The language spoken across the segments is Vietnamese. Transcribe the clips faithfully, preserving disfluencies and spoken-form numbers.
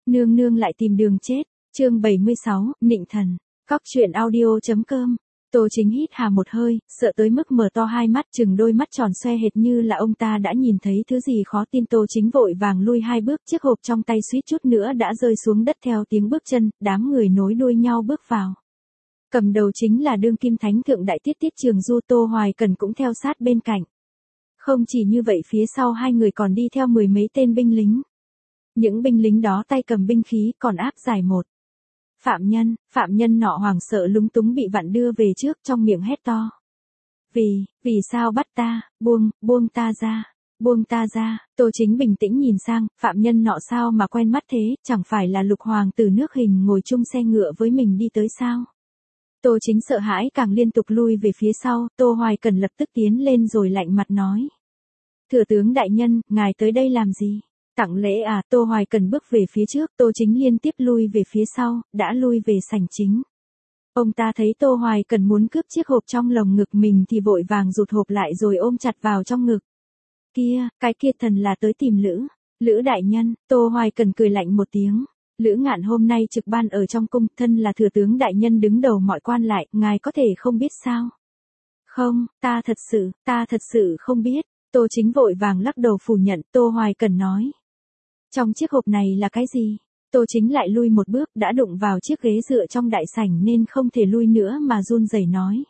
Nương nương lại tìm đường chết. Chương bảy mươi sáu, Nịnh thần. Cóc truyện audio.com. Tô Chính hít hà một hơi, sợ tới mức mở to hai mắt, chừng đôi mắt tròn xoe hệt như là ông ta đã nhìn thấy thứ gì khó tin. Tô Chính vội vàng lui hai bước, chiếc hộp trong tay suýt chút nữa đã rơi xuống đất theo tiếng bước chân, đám người nối đuôi nhau bước vào. Cầm đầu chính là đương kim thánh thượng đại tiết Tiết Trường Du. Tô Hoài Cần cũng theo sát bên cạnh. Không chỉ như vậy, phía sau hai người còn đi theo mười mấy tên binh lính. Những binh lính đó tay cầm binh khí, còn áp giải một phạm nhân. Phạm nhân nọ hoảng sợ lúng túng bị vặn đưa về trước, trong miệng hét to. Vì, vì sao bắt ta, buông, buông ta ra, buông ta ra. Tô Chính bình tĩnh nhìn sang, phạm nhân nọ sao mà quen mắt thế, chẳng phải là Lục Hoàng tử nước Hình ngồi chung xe ngựa với mình đi tới sao? Tô Chính sợ hãi càng liên tục lui về phía sau. Tô Hoài Cần lập tức tiến lên rồi lạnh mặt nói. Thừa tướng đại nhân, ngài tới đây làm gì? Tặng lễ à? Tô Hoài Cần bước về phía trước, Tô Chính liên tiếp lui về phía sau, đã lui về sảnh chính. Ông ta thấy Tô Hoài Cần muốn cướp chiếc hộp trong lồng ngực mình thì vội vàng rụt hộp lại rồi ôm chặt vào trong ngực. Kia, cái kia thần là tới tìm Lữ, Lữ đại nhân. Tô Hoài Cần cười lạnh một tiếng. Lữ Ngạn hôm nay trực ban ở trong cung, thân là thừa tướng đại nhân đứng đầu mọi quan lại, ngài có thể không biết sao? Không, ta thật sự, ta thật sự không biết. Tô Chính vội vàng lắc đầu phủ nhận. Tô Hoài Cần nói. Trong chiếc hộp này là cái gì? Tô Chính lại lui một bước, đã đụng vào chiếc ghế dựa trong đại sảnh nên không thể lui nữa mà run rẩy nói.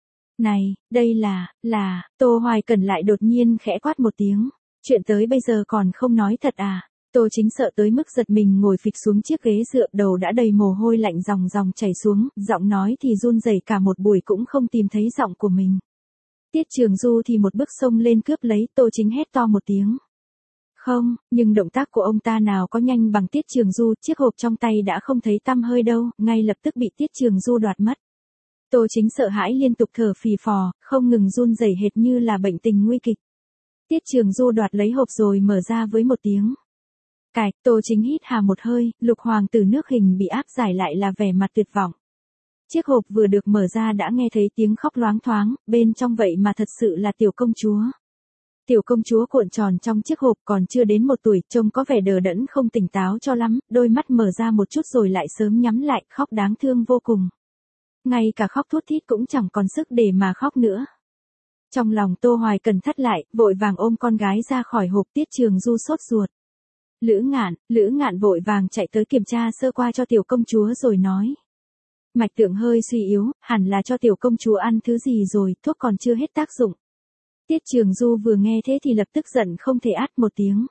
Này, đây là, là, Tô Hoài Cần lại đột nhiên khẽ quát một tiếng. Chuyện tới bây giờ còn không nói thật à? Tô Chính sợ tới mức giật mình ngồi phịch xuống chiếc ghế dựa, đầu đã đầy mồ hôi lạnh ròng ròng chảy xuống, giọng nói thì run rẩy cả một buổi cũng không tìm thấy giọng của mình. Tiết Trường Du thì một bước xông lên cướp lấy. Tô Chính hét to một tiếng. Không, nhưng động tác của ông ta nào có nhanh bằng Tiết Trường Du, chiếc hộp trong tay đã không thấy tăm hơi đâu, ngay lập tức bị Tiết Trường Du đoạt mất. Tô Chính sợ hãi liên tục thở phì phò, không ngừng run rẩy hệt như là bệnh tình nguy kịch. Tiết Trường Du đoạt lấy hộp rồi mở ra với một tiếng. Cạch. Tô Chính hít hà một hơi, Lục Hoàng tử nước Hình bị áp giải lại là vẻ mặt tuyệt vọng. Chiếc hộp vừa được mở ra đã nghe thấy tiếng khóc loáng thoáng, bên trong vậy mà thật sự là tiểu công chúa. Tiểu công chúa cuộn tròn trong chiếc hộp, còn chưa đến một tuổi, trông có vẻ đờ đẫn không tỉnh táo cho lắm, đôi mắt mở ra một chút rồi lại sớm nhắm lại, khóc đáng thương vô cùng. Ngay cả khóc thút thít cũng chẳng còn sức để mà khóc nữa. Trong lòng Tô Hoài Cần thắt lại, vội vàng ôm con gái ra khỏi hộp. Tiết Trường Du sốt ruột. Lữ Ngạn, Lữ Ngạn vội vàng chạy tới kiểm tra sơ qua cho tiểu công chúa rồi nói. Mạch tượng hơi suy yếu, hẳn là cho tiểu công chúa ăn thứ gì rồi, thuốc còn chưa hết tác dụng. Tiết Trường Du vừa nghe thế thì lập tức giận không thể át một tiếng.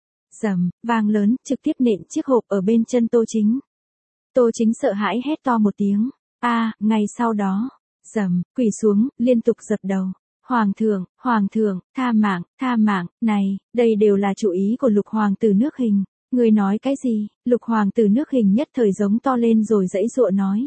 Rầm, vang lớn, trực tiếp nện chiếc hộp ở bên chân Tô Chính. Tô Chính sợ hãi hét to một tiếng. A, à, ngay sau đó, rầm, quỳ xuống, liên tục dập đầu. Hoàng thượng, Hoàng thượng, tha mạng, tha mạng, này, đây đều là chủ ý của Lục Hoàng tử nước Hình. Người nói cái gì? Lục Hoàng tử nước Hình nhất thời giống to lên rồi giãy giụa nói.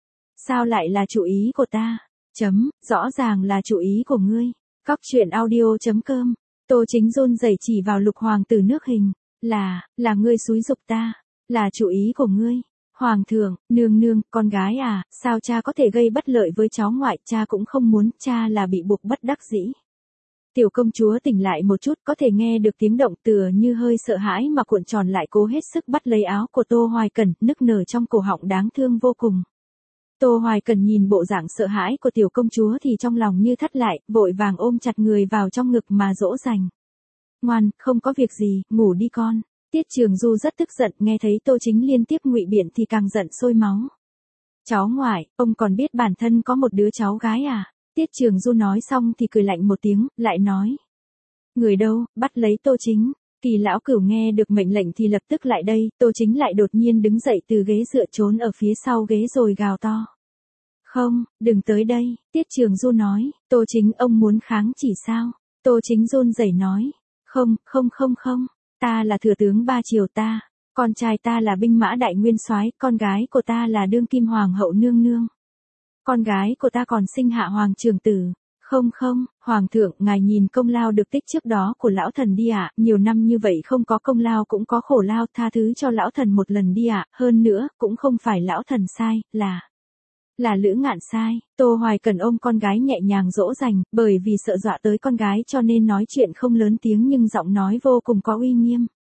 Sao lại là chủ ý của ta? Chấm, rõ ràng là chủ ý của ngươi. Cóc truyện audio.com. Tô Chính run rẩy chỉ vào Lục Hoàng tử nước Hình. Là, là ngươi xúi giục ta. Là chủ ý của ngươi. Hoàng thượng, nương nương, con gái à, sao cha có thể gây bất lợi với cháu ngoại, cha cũng không muốn, cha là bị buộc bất đắc dĩ. Tiểu công chúa tỉnh lại một chút, có thể nghe được tiếng động, tựa như hơi sợ hãi mà cuộn tròn lại cố hết sức bắt lấy áo của Tô Hoài Cần, nức nở trong cổ họng đáng thương vô cùng. Tô Hoài Cần nhìn bộ dạng sợ hãi của tiểu công chúa thì trong lòng như thắt lại, vội vàng ôm chặt người vào trong ngực mà dỗ dành. Ngoan, không có việc gì, ngủ đi con. Tiết Trường Du rất tức giận, nghe thấy Tô Chính liên tiếp ngụy biện thì càng giận sôi máu. Cháu ngoại, ông còn biết bản thân có một đứa cháu gái à? Tiết Trường Du nói xong thì cười lạnh một tiếng, lại nói. Người đâu, bắt lấy Tô Chính. Kỳ lão cửu nghe được mệnh lệnh thì lập tức lại đây. Tô Chính lại đột nhiên đứng dậy từ ghế dựa trốn ở phía sau ghế rồi gào to. Không, đừng tới đây. Tiết Trường Du nói. Tô Chính, ông muốn kháng chỉ sao? Tô Chính run rẩy nói. Không, không không không. Ta là thừa tướng ba triều ta. Con trai ta là binh mã đại nguyên soái, con gái của ta là đương kim hoàng hậu nương nương. Con gái của ta còn sinh hạ hoàng trưởng tử. Không không, Hoàng thượng, ngài nhìn công lao được tích trước đó của lão thần đi ạ, nhiều năm như vậy không có công lao cũng có khổ lao, tha thứ cho lão thần một lần đi ạ, hơn nữa, cũng không phải lão thần sai, là... Là Lữ Ngạn sai. Tô Hoài Cần ôm con gái nhẹ nhàng dỗ dành, bởi vì sợ dọa tới con gái cho nên nói chuyện không lớn tiếng nhưng giọng nói vô cùng có uy nghiêm.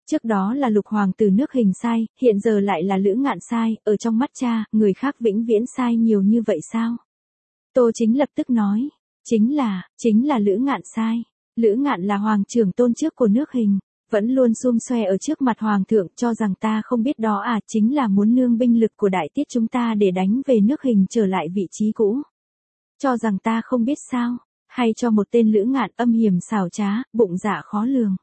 Trước đó là Lục hoàng tử nước Hình sai, hiện giờ lại là Lữ Ngạn sai, ở trong mắt cha, người khác vĩnh viễn sai nhiều như vậy sao? Tô Chính lập tức nói, chính là, chính là Lữ Ngạn sai. Lữ Ngạn là hoàng trưởng tôn trước của nước Hình, vẫn luôn xum xoe ở trước mặt hoàng thượng, cho rằng ta không biết đó à, chính là muốn nương binh lực của đại tiết chúng ta để đánh về nước Hình trở lại vị trí cũ. Cho rằng ta không biết sao, hay cho một tên Lữ Ngạn âm hiểm xảo trá, bụng dạ khó lường.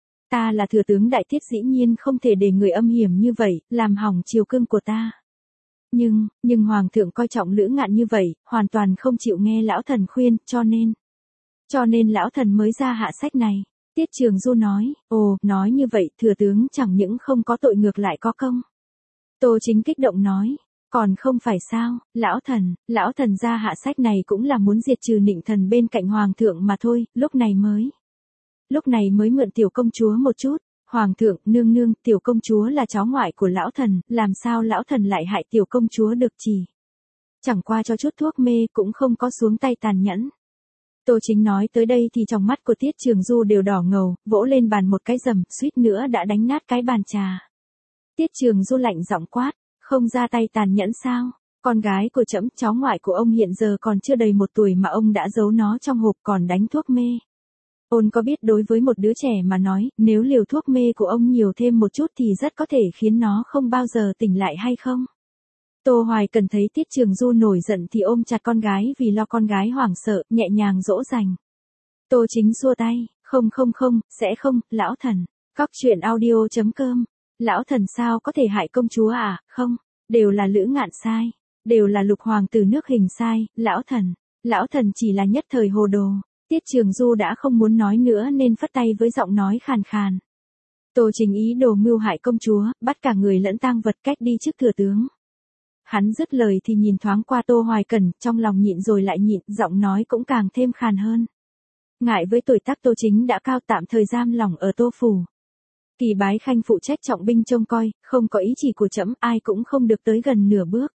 Ta là thừa tướng đại tiết dĩ nhiên không thể để người âm hiểm như vậy, làm hỏng triều cương của ta. Nhưng, nhưng hoàng thượng coi trọng Lữ Ngạn như vậy, hoàn toàn không chịu nghe lão thần khuyên, cho nên. Cho nên lão thần mới ra hạ sách này. Tiết Trường Du nói, ồ, nói như vậy, thừa tướng chẳng những không có tội ngược lại có công. Tô Chính kích động nói, còn không phải sao, lão thần, lão thần ra hạ sách này cũng là muốn diệt trừ Nịnh Thần bên cạnh hoàng thượng mà thôi, lúc này mới. Lúc này mới mượn tiểu công chúa một chút. Hoàng thượng, nương nương, tiểu công chúa là cháu ngoại của lão thần, làm sao lão thần lại hại tiểu công chúa được chỉ. Chẳng qua cho chút thuốc mê cũng không có xuống tay tàn nhẫn. Tô Chính nói tới đây thì trong mắt của Tiết Trường Du đều đỏ ngầu, vỗ lên bàn một cái rầm, suýt nữa đã đánh nát cái bàn trà. Tiết Trường Du lạnh giọng quát, không ra tay tàn nhẫn sao? Con gái của trẫm, cháu ngoại của ông hiện giờ còn chưa đầy một tuổi mà ông đã giấu nó trong hộp còn đánh thuốc mê. Ôn có biết đối với một đứa trẻ mà nói, nếu liều thuốc mê của ông nhiều thêm một chút thì rất có thể khiến nó không bao giờ tỉnh lại hay không? Tô Hoài Cần thấy Tiết Trường Du nổi giận thì ôm chặt con gái vì lo con gái hoảng sợ, nhẹ nhàng dỗ dành. Tô Chính xua tay, không không không, sẽ không, lão thần. Cóc truyện audio chấm com. Lão thần sao có thể hại công chúa à, không, đều là Lữ Ngạn sai, đều là Lục hoàng tử nước Hình sai, lão thần, lão thần chỉ là nhất thời hồ đồ. Tiết Trường Du đã không muốn nói nữa nên phất tay với giọng nói khàn khàn. Tô Chính ý đồ mưu hại công chúa, bắt cả người lẫn tang vật cách đi trước thừa tướng. Hắn dứt lời thì nhìn thoáng qua Tô Hoài Cần, trong lòng nhịn rồi lại nhịn, giọng nói cũng càng thêm khàn hơn. Ngại với tuổi tác Tô Chính đã cao tạm thời giam lỏng ở Tô Phủ. Kỳ Bái Khanh phụ trách trọng binh trông coi, không có ý chỉ của trẫm ai cũng không được tới gần nửa bước.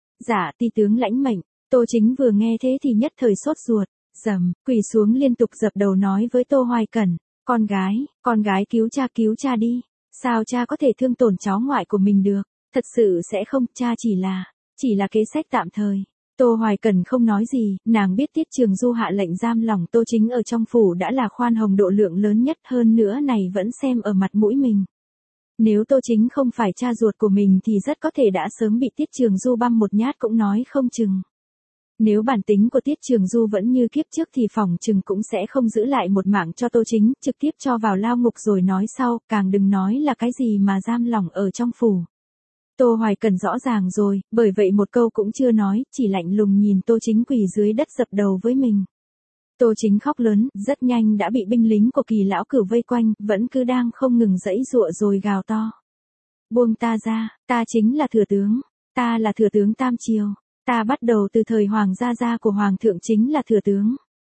Dạ ti tướng lãnh mệnh, Tô Chính vừa nghe thế thì nhất thời sốt ruột. Dầm, quỳ xuống liên tục dập đầu nói với Tô Hoài Cẩn, con gái, con gái cứu cha cứu cha đi, sao cha có thể thương tổn cháu ngoại của mình được, thật sự sẽ không, cha chỉ là, chỉ là kế sách tạm thời. Tô Hoài Cẩn không nói gì, nàng biết Tiết Trường Du hạ lệnh giam lỏng Tô Chính ở trong phủ đã là khoan hồng độ lượng lớn nhất, hơn nữa này vẫn xem ở mặt mũi mình. Nếu Tô Chính không phải cha ruột của mình thì rất có thể đã sớm bị Tiết Trường Du băm một nhát cũng nói không chừng. Nếu bản tính của Tiết Trường Du vẫn như kiếp trước thì phòng chừng cũng sẽ không giữ lại một mạng cho Tô Chính, trực tiếp cho vào lao ngục rồi nói sau, càng đừng nói là cái gì mà giam lỏng ở trong phủ. Tô Hoài Cần rõ ràng rồi, bởi vậy một câu cũng chưa nói, chỉ lạnh lùng nhìn Tô Chính quỳ dưới đất dập đầu với mình. Tô Chính khóc lớn, rất nhanh đã bị binh lính của Kỳ lão cửu vây quanh, vẫn cứ đang không ngừng giãy giụa rồi gào to. Buông ta ra, ta chính là thừa tướng, ta là thừa tướng Tam Triều. Ta bắt đầu từ thời hoàng gia gia của hoàng thượng chính là thừa tướng.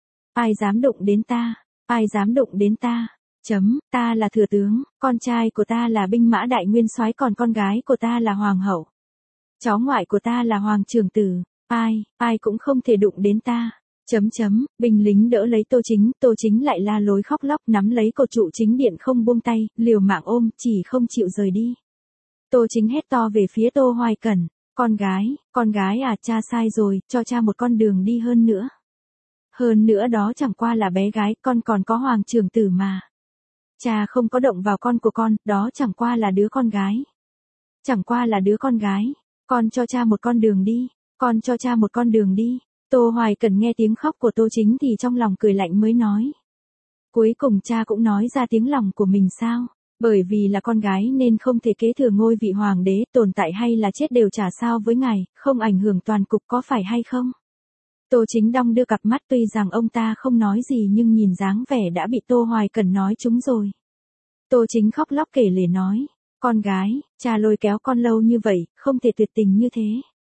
Ai dám đụng đến ta, ai dám đụng đến ta, chấm, ta là thừa tướng, con trai của ta là binh mã đại nguyên soái còn con gái của ta là hoàng hậu. Cháu ngoại của ta là hoàng trưởng tử, ai, ai cũng không thể đụng đến ta. Chấm chấm, binh lính đỡ lấy Tô Chính, Tô Chính lại la lối khóc lóc nắm lấy cột trụ chính điện không buông tay, liều mạng ôm, chỉ không chịu rời đi. Tô Chính hét to về phía Tô Hoài Cẩn. Con gái, con gái à, cha sai rồi, cho cha một con đường đi hơn nữa. Hơn nữa đó chẳng qua là bé gái, con còn có hoàng trưởng tử mà. Cha không có động vào con của con, đó chẳng qua là đứa con gái. Chẳng qua là đứa con gái, con cho cha một con đường đi, con cho cha một con đường đi. Tô Hoài Cần nghe tiếng khóc của Tô Chính thì trong lòng cười lạnh mới nói. Cuối cùng cha cũng nói ra tiếng lòng của mình sao? Bởi vì là con gái nên không thể kế thừa ngôi vị hoàng đế, tồn tại hay là chết đều chả sao với ngài, không ảnh hưởng toàn cục có phải hay không? Tô Chính đong đưa cặp mắt tuy rằng ông ta không nói gì nhưng nhìn dáng vẻ đã bị Tô Hoài Cần nói trúng rồi. Tô Chính khóc lóc kể lể nói, con gái, cha lôi kéo con lâu như vậy, không thể tuyệt tình như thế.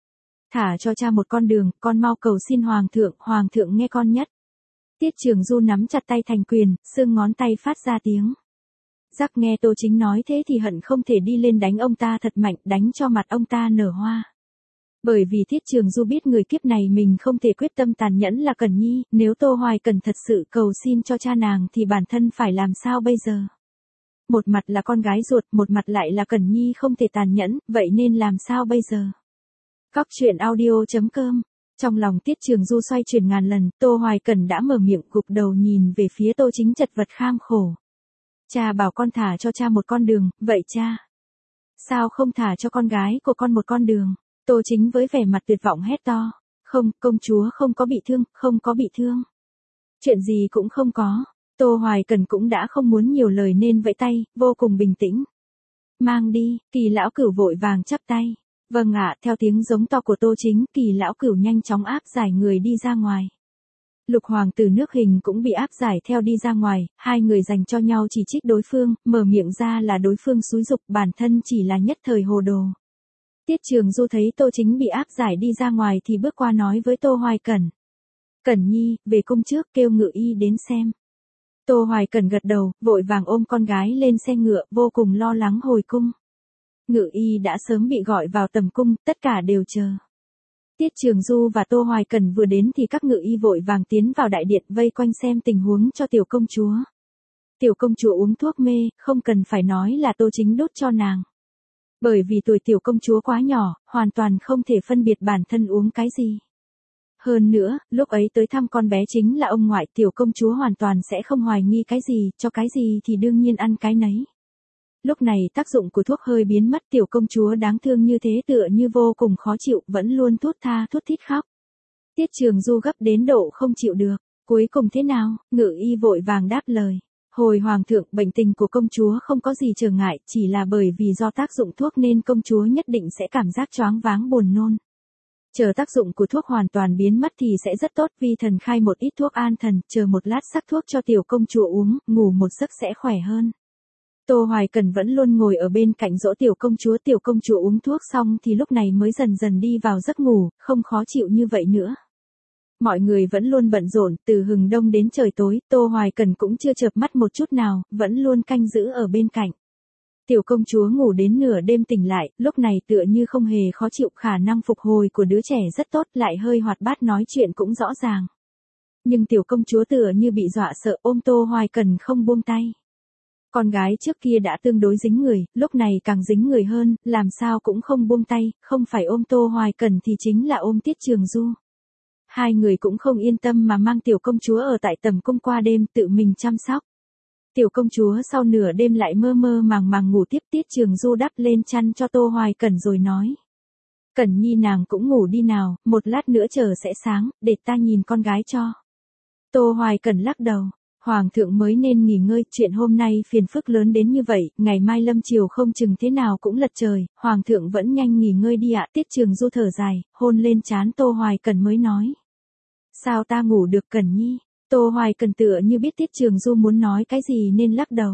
Thả cho cha một con đường, con mau cầu xin hoàng thượng, hoàng thượng nghe con nhất. Tiết Trường Du nắm chặt tay thành quyền, xương ngón tay phát ra tiếng. Giác nghe Tô Chính nói thế thì hận không thể đi lên đánh ông ta thật mạnh, đánh cho mặt ông ta nở hoa. Bởi vì Tiết Trường Du biết người kiếp này mình không thể quyết tâm tàn nhẫn là Cẩn Nhi, nếu Tô Hoài Cần thật sự cầu xin cho cha nàng thì bản thân phải làm sao bây giờ. Một mặt là con gái ruột, một mặt lại là Cẩn Nhi không thể tàn nhẫn, vậy nên làm sao bây giờ? Cóc truyện audio.com. Trong lòng Tiết Trường Du xoay chuyển ngàn lần, Tô Hoài Cẩn đã mở miệng gục đầu nhìn về phía Tô Chính chật vật kham khổ. Cha bảo con thả cho cha một con đường, vậy cha? Sao không thả cho con gái của con một con đường? Tô Chính với vẻ mặt tuyệt vọng hét to. Không, công chúa không có bị thương, không có bị thương. Chuyện gì cũng không có. Tô Hoài Cẩn cũng đã không muốn nhiều lời nên vẫy tay, vô cùng bình tĩnh. Mang đi, Kỳ lão cửu vội vàng chắp tay. Vâng ạ, theo tiếng giống to của Tô Chính, Kỳ lão cửu nhanh chóng áp giải người đi ra ngoài. Lục hoàng tử nước Hình cũng bị áp giải theo đi ra ngoài, hai người dành cho nhau chỉ trích đối phương, mở miệng ra là đối phương xúi dục, bản thân chỉ là nhất thời hồ đồ. Tiết Trường Du thấy Tô Chính bị áp giải đi ra ngoài thì bước qua nói với Tô Hoài Cẩn. Cẩn Nhi, về cung trước, kêu ngự y đến xem. Tô Hoài Cẩn gật đầu, vội vàng ôm con gái lên xe ngựa, vô cùng lo lắng hồi cung. Ngự y đã sớm bị gọi vào tầm cung, tất cả đều chờ. Tiết Trường Du và Tô Hoài Cẩn vừa đến thì các ngự y vội vàng tiến vào đại điện vây quanh xem tình huống cho tiểu công chúa. Tiểu công chúa uống thuốc mê, không cần phải nói là Tô Chính đút cho nàng. Bởi vì tuổi tiểu công chúa quá nhỏ, hoàn toàn không thể phân biệt bản thân uống cái gì. Hơn nữa, lúc ấy tới thăm con bé chính là ông ngoại, tiểu công chúa hoàn toàn sẽ không hoài nghi cái gì, cho cái gì thì đương nhiên ăn cái nấy. Lúc này tác dụng của thuốc hơi biến mất, tiểu công chúa đáng thương như thế tựa như vô cùng khó chịu, vẫn luôn thút tha thút thít khóc. Tiết Trường Du gấp đến độ không chịu được, cuối cùng thế nào, ngự y vội vàng đáp lời. Hồi hoàng thượng, bệnh tình của công chúa không có gì trở ngại, chỉ là bởi vì do tác dụng thuốc nên công chúa nhất định sẽ cảm giác choáng váng buồn nôn. Chờ tác dụng của thuốc hoàn toàn biến mất thì sẽ rất tốt, vi thần khai một ít thuốc an thần, chờ một lát sắc thuốc cho tiểu công chúa uống, ngủ một giấc sẽ khỏe hơn. Tô Hoài Cẩn vẫn luôn ngồi ở bên cạnh dỗ tiểu công chúa, tiểu công chúa uống thuốc xong thì lúc này mới dần dần đi vào giấc ngủ, không khó chịu như vậy nữa. Mọi người vẫn luôn bận rộn, từ hừng đông đến trời tối, Tô Hoài Cẩn cũng chưa chợp mắt một chút nào, vẫn luôn canh giữ ở bên cạnh. Tiểu công chúa ngủ đến nửa đêm tỉnh lại, lúc này tựa như không hề khó chịu, khả năng phục hồi của đứa trẻ rất tốt, lại hơi hoạt bát, nói chuyện cũng rõ ràng. Nhưng tiểu công chúa tựa như bị dọa sợ, ôm Tô Hoài Cẩn không buông tay. Con gái trước kia đã tương đối dính người, lúc này càng dính người hơn, làm sao cũng không buông tay, không phải ôm Tô Hoài Cẩn thì chính là ôm Tiết Trường Du. Hai người cũng không yên tâm mà mang tiểu công chúa ở tại tầm cung qua đêm, tự mình chăm sóc. Tiểu công chúa sau nửa đêm lại mơ mơ màng màng ngủ tiếp. Tiết Trường Du đắp lên chăn cho Tô Hoài Cẩn rồi nói. Cẩn Nhi nàng cũng ngủ đi nào, một lát nữa chờ sẽ sáng, để ta nhìn con gái cho. Tô Hoài Cẩn lắc đầu. Hoàng thượng mới nên nghỉ ngơi, chuyện hôm nay phiền phức lớn đến như vậy, ngày mai lâm chiều không chừng thế nào cũng lật trời, hoàng thượng vẫn nhanh nghỉ ngơi đi ạ. Tiết Trường Du thở dài, hôn lên trán Tô Hoài Cẩn mới nói. Sao ta ngủ được Cẩn Nhi? Tô Hoài Cẩn tựa như biết Tiết Trường Du muốn nói cái gì nên lắc đầu.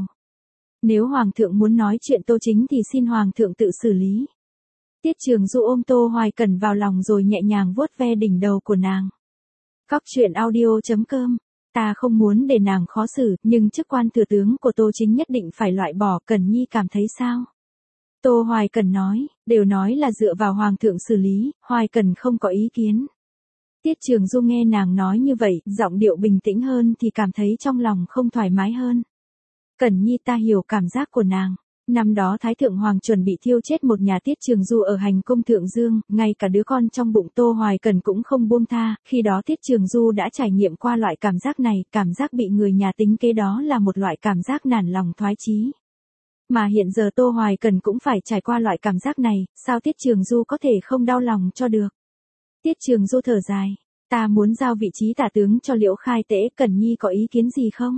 Nếu hoàng thượng muốn nói chuyện Tô Chính thì xin hoàng thượng tự xử lý. Tiết Trường Du ôm Tô Hoài Cẩn vào lòng rồi nhẹ nhàng vuốt ve đỉnh đầu của nàng. Cóc truyện audio.com. Ta không muốn để nàng khó xử, nhưng chức quan thừa tướng của Tô Chính nhất định phải loại bỏ, Cẩn Nhi cảm thấy sao? Tô Hoài Cẩn nói, đều nói là dựa vào hoàng thượng xử lý, Hoài Cẩn không có ý kiến. Tiết Trường Du nghe nàng nói như vậy, giọng điệu bình tĩnh hơn thì cảm thấy trong lòng không thoải mái hơn. Cẩn Nhi ta hiểu cảm giác của nàng. Năm đó Thái Thượng Hoàng chuẩn bị thiêu chết một nhà. Tiết Trường Du ở hành cung Thượng Dương, ngay cả đứa con trong bụng Tô Hoài Cẩn cũng không buông tha, khi đó Tiết Trường Du đã trải nghiệm qua loại cảm giác này, cảm giác bị người nhà tính kế đó là một loại cảm giác nản lòng thoái chí. Mà hiện giờ Tô Hoài Cẩn cũng phải trải qua loại cảm giác này, sao Tiết Trường Du có thể không đau lòng cho được. Tiết Trường Du thở dài, ta muốn giao vị trí tả tướng cho Liễu Khai Tễ, Cẩn Nhi có ý kiến gì không?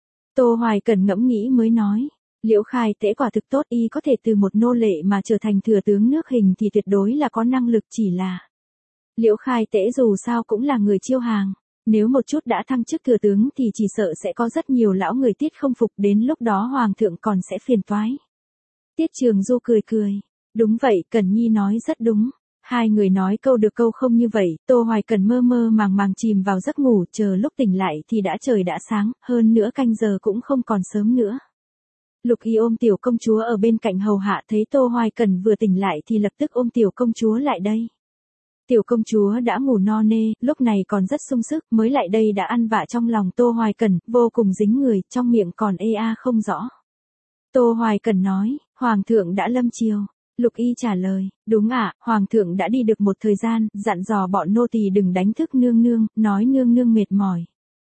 Tô Hoài Cẩn ngẫm nghĩ mới nói. Liễu Khai Tễ quả thực tốt, y có thể từ một nô lệ mà trở thành thừa tướng nước Hình thì tuyệt đối là có năng lực, chỉ là Liễu Khai Tễ dù sao cũng là người chiêu hàng, nếu một chút đã thăng chức thừa tướng thì chỉ sợ sẽ có rất nhiều lão người Tiết không phục, đến lúc đó hoàng thượng còn sẽ phiền toái. Tiết Trường Du cười cười, đúng vậy, Cẩn Nhi nói rất đúng. Hai người nói câu được câu không như vậy, Tô Hoài Cẩn mơ mơ màng màng chìm vào giấc ngủ, chờ lúc tỉnh lại thì đã trời đã sáng, hơn nữa canh giờ cũng không còn sớm nữa. Lục Y ôm tiểu công chúa ở bên cạnh hầu hạ, thấy Tô Hoài Cẩn vừa tỉnh lại thì lập tức ôm tiểu công chúa lại đây. Tiểu công chúa đã ngủ no nê, lúc này còn rất sung sức, mới lại đây đã ăn vạ trong lòng Tô Hoài Cẩn, vô cùng dính người, trong miệng còn ê a không rõ. Tô Hoài Cẩn nói, Hoàng thượng đã lâm triều. Lục Y trả lời, đúng ạ, Hoàng thượng đã đi được một thời gian, dặn dò bọn nô tỳ đừng đánh thức nương nương, nói nương nương mệt mỏi.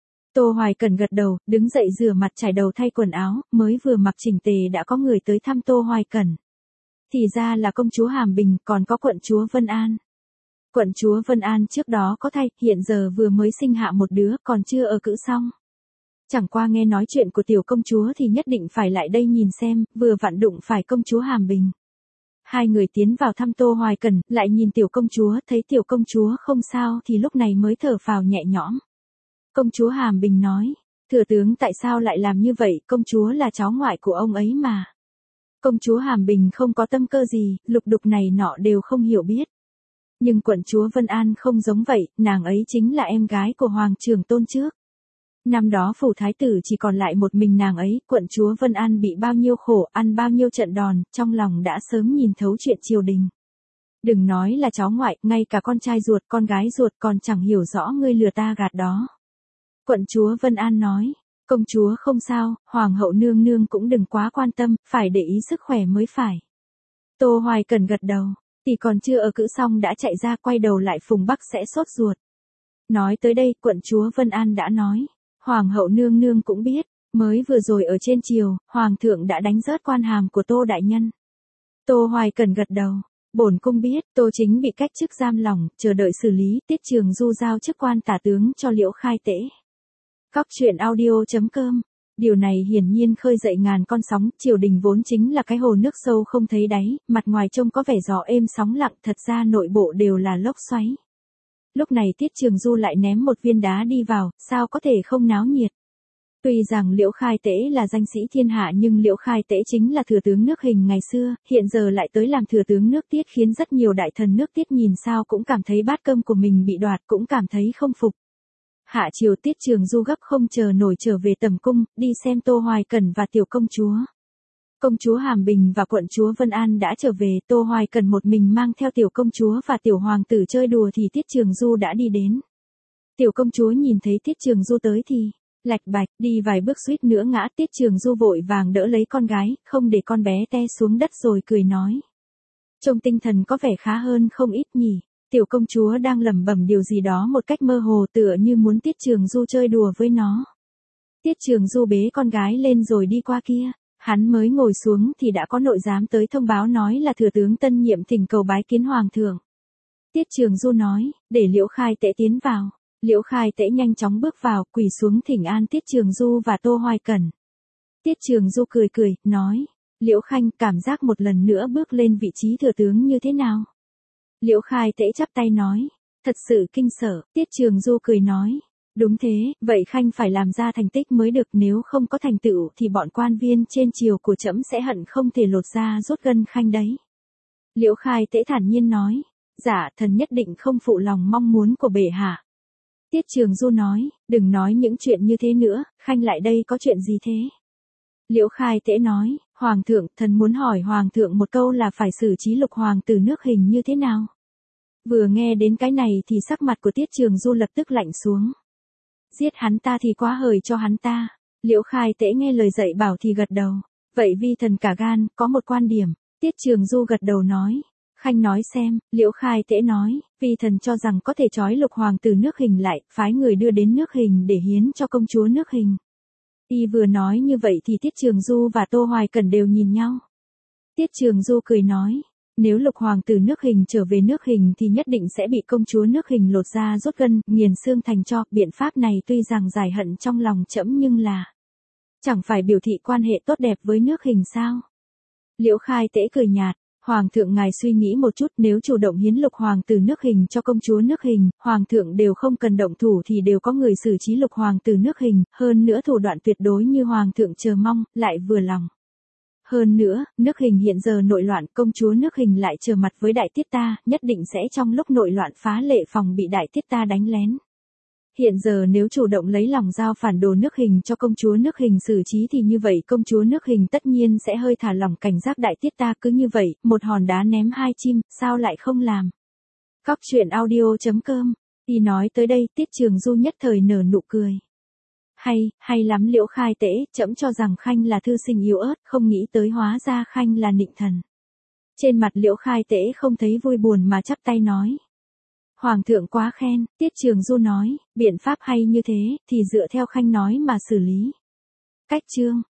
Tô Hoài Cẩn gật đầu, đứng dậy rửa mặt chải đầu thay quần áo, mới vừa mặc chỉnh tề đã có người tới thăm Tô Hoài Cẩn. Thì ra là công chúa Hàm Bình, còn có quận chúa Vân An. Quận chúa Vân An trước đó có thai, hiện giờ vừa mới sinh hạ một đứa, còn chưa ở cữ xong. Chẳng qua nghe nói chuyện của tiểu công chúa thì nhất định phải lại đây nhìn xem, vừa vặn đụng phải công chúa Hàm Bình. Hai người tiến vào thăm Tô Hoài Cẩn, lại nhìn tiểu công chúa, thấy tiểu công chúa không sao thì lúc này mới thở phào nhẹ nhõm. Công chúa Hàm Bình nói, thừa tướng tại sao lại làm như vậy, công chúa là cháu ngoại của ông ấy mà. Công chúa Hàm Bình không có tâm cơ gì, lục đục này nọ đều không hiểu biết. Nhưng quận chúa Vân An không giống vậy, nàng ấy chính là em gái của Hoàng trưởng tôn trước. Năm đó phủ thái tử chỉ còn lại một mình nàng ấy, quận chúa Vân An bị bao nhiêu khổ, ăn bao nhiêu trận đòn, trong lòng đã sớm nhìn thấu chuyện triều đình. Đừng nói là cháu ngoại, ngay cả con trai ruột, con gái ruột còn chẳng hiểu rõ ngươi lừa ta gạt đó. Quận chúa Vân An nói, công chúa không sao, Hoàng hậu nương nương cũng đừng quá quan tâm, phải để ý sức khỏe mới phải. Tô Hoài Cẩn gật đầu, thì còn chưa ở cữ xong đã chạy ra, quay đầu lại Phùng Bắc sẽ sốt ruột. Nói tới đây, quận chúa Vân An đã nói, Hoàng hậu nương nương cũng biết, mới vừa rồi ở trên triều, Hoàng thượng đã đánh rớt quan hàm của Tô đại nhân. Tô Hoài Cẩn gật đầu, bổn cung biết, Tô Chính bị cách chức giam lỏng, chờ đợi xử lý, Tiết Trường Du giao chức quan tả tướng cho Liễu Khai Tễ. Góc truyện audio chấm com. Điều này hiển nhiên khơi dậy ngàn con sóng, triều đình vốn chính là cái hồ nước sâu không thấy đáy, mặt ngoài trông có vẻ gió êm sóng lặng, thật ra nội bộ đều là lốc xoáy. Lúc này Tiết Trường Du lại ném một viên đá đi vào, sao có thể không náo nhiệt. Tuy rằng Liễu Khai Tễ là danh sĩ thiên hạ nhưng Liễu Khai Tễ chính là thừa tướng nước Hình ngày xưa, hiện giờ lại tới làm thừa tướng nước Tiết khiến rất nhiều đại thần nước Tiết nhìn sao cũng cảm thấy bát cơm của mình bị đoạt, cũng cảm thấy không phục. Hạ triều Tiết Trường Du gấp không chờ nổi trở về tầm cung, đi xem Tô Hoài Cẩn và tiểu công chúa. Công chúa Hàm Bình và quận chúa Vân An đã trở về, Tô Hoài Cẩn một mình mang theo tiểu công chúa và tiểu hoàng tử chơi đùa thì Tiết Trường Du đã đi đến. Tiểu công chúa nhìn thấy Tiết Trường Du tới thì, lạch bạch, đi vài bước suýt nữa ngã, Tiết Trường Du vội vàng đỡ lấy con gái, không để con bé te xuống đất rồi cười nói. Trông tinh thần có vẻ khá hơn không ít nhỉ. Tiểu công chúa đang lẩm bẩm điều gì đó một cách mơ hồ tựa như muốn Tiết Trường Du chơi đùa với nó. Tiết Trường Du bế con gái lên rồi đi qua kia, hắn mới ngồi xuống thì đã có nội giám tới thông báo nói là thừa tướng tân nhiệm thỉnh cầu bái kiến hoàng thượng. Tiết Trường Du nói, để Liễu Khai Tễ tiến vào. Liễu Khai Tễ nhanh chóng bước vào, quỳ xuống thỉnh an Tiết Trường Du và Tô Hoài Cẩn. Tiết Trường Du cười cười, nói, Liễu Khanh cảm giác một lần nữa bước lên vị trí thừa tướng như thế nào? Liễu Khai Tễ chắp tay nói, thật sự kinh sợ, Tiết Trường Du cười nói, đúng thế, vậy Khanh phải làm ra thành tích mới được, nếu không có thành tựu thì bọn quan viên trên triều của trẫm sẽ hận không thể lột da rút gân Khanh đấy. Liễu Khai Tễ thản nhiên nói, dạ thần nhất định không phụ lòng mong muốn của bệ hạ. Tiết Trường Du nói, đừng nói những chuyện như thế nữa, Khanh lại đây có chuyện gì thế? Liễu Khai Tễ nói, Hoàng thượng, thần muốn hỏi Hoàng thượng một câu là phải xử trí lục hoàng tử nước Hình như thế nào? Vừa nghe đến cái này thì sắc mặt của Tiết Trường Du lập tức lạnh xuống. Giết hắn ta thì quá hời cho hắn ta. Liễu Khai Tễ nghe lời dạy bảo thì gật đầu. Vậy vi thần cả gan, có một quan điểm. Tiết Trường Du gật đầu nói. Khanh nói xem, Liễu Khai Tễ nói, vi thần cho rằng có thể trói lục hoàng tử nước Hình lại, phái người đưa đến nước Hình để hiến cho công chúa nước Hình. Y vừa nói như vậy thì Tiết Trường Du và Tô Hoài Cẩn đều nhìn nhau. Tiết Trường Du cười nói, nếu lục hoàng tử nước Hình trở về nước Hình thì nhất định sẽ bị công chúa nước Hình lột da rút gân, nghiền xương thành tro. Biện pháp này tuy rằng giải hận trong lòng trẫm nhưng là chẳng phải biểu thị quan hệ tốt đẹp với nước Hình sao? Liễu Khai Tễ cười nhạt, Hoàng thượng ngài suy nghĩ một chút, nếu chủ động hiến lục hoàng tử nước Hình cho công chúa nước Hình, Hoàng thượng đều không cần động thủ thì đều có người xử trí lục hoàng tử nước Hình, hơn nữa thủ đoạn tuyệt đối như Hoàng thượng chờ mong, lại vừa lòng. Hơn nữa, nước Hình hiện giờ nội loạn, công chúa nước Hình lại trở mặt với Đại Tiết ta, nhất định sẽ trong lúc nội loạn phá lệ phòng bị Đại Tiết ta đánh lén. Hiện giờ nếu chủ động lấy lòng giao phản đồ nước Hình cho công chúa nước Hình xử trí thì như vậy công chúa nước Hình tất nhiên sẽ hơi thả lỏng cảnh giác. Đại Tiết ta cứ như vậy, một hòn đá ném hai chim, sao lại không làm. Góc truyện audio chấm com. Y nói tới đây Tiết Trường Du nhất thời nở nụ cười. Hay, hay lắm Liễu Khai Tễ, trẫm cho rằng Khanh là thư sinh yếu ớt, không nghĩ tới hóa ra Khanh là nịnh thần. Trên mặt Liễu Khai Tễ không thấy vui buồn mà chắp tay nói. Hoàng thượng quá khen, Tiết Trường Du nói, biện pháp hay như thế, thì dựa theo Khanh nói mà xử lý. Cách chương